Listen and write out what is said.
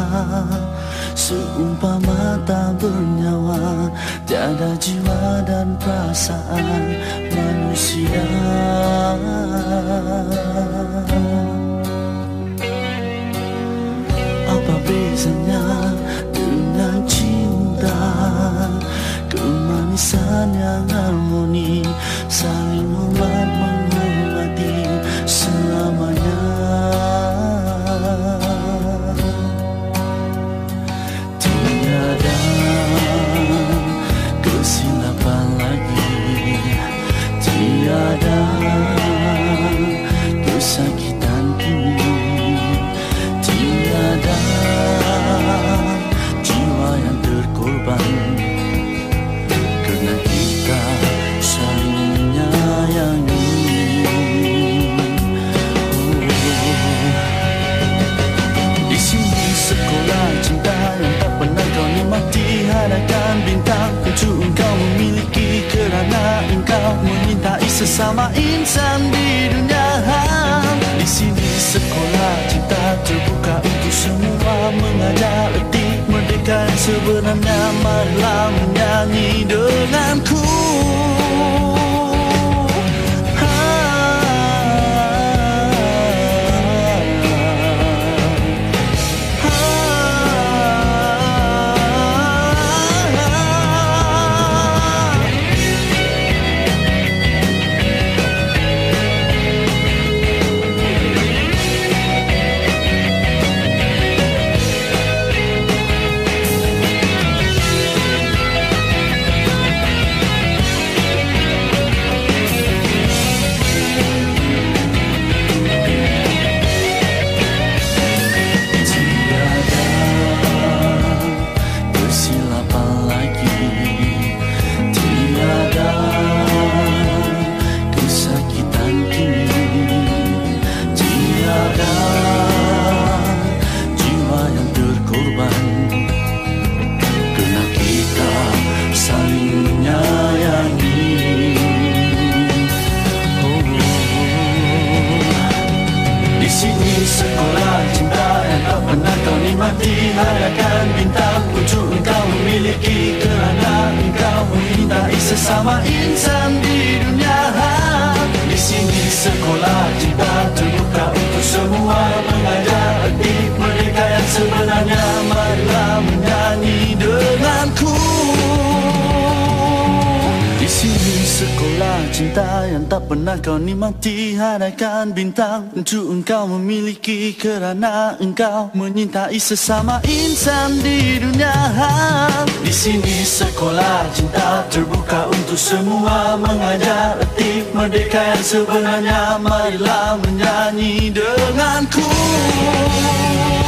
Seumpama tak bernyawa, tiada jiwa dan perasaan manusia. Apa bezanya dengan cinta? Kemanisan yang harmoni, saling hormat menghormati selamanya. Tiada kesilapan lagi, tiada kesakitan kini, tiada jiwa yang terkorban, kerana kita saling menyayangi. Di sini sekolah cinta yang tak pernah kau nikmati, hadakan bintang tujuh engkau memiliki, kerana engkau menyintai sesama insan di dunia. Di sini sekolah cinta terbuka untuk semua, mengajar erti merdeka yang sebenarnya. Marilah menyanyi denganku. Hadakan bintang pucuk engkau memiliki, kerana engkau menyintai sesama insan di dunia. Di sini sekolah cinta terbuka untuk semua, mengajar erti merdeka yang sebenarnya. Marilah menyanyi denganku. Di sini sekolah cinta yang tak pernah kau nikmati, hadakan bintang untuk engkau memiliki, kerana engkau menyintai sesama insan di dunia. Di sini sekolah cinta terbuka untuk semua, mengajar erti merdeka yang sebenarnya. Marilah menyanyi denganku.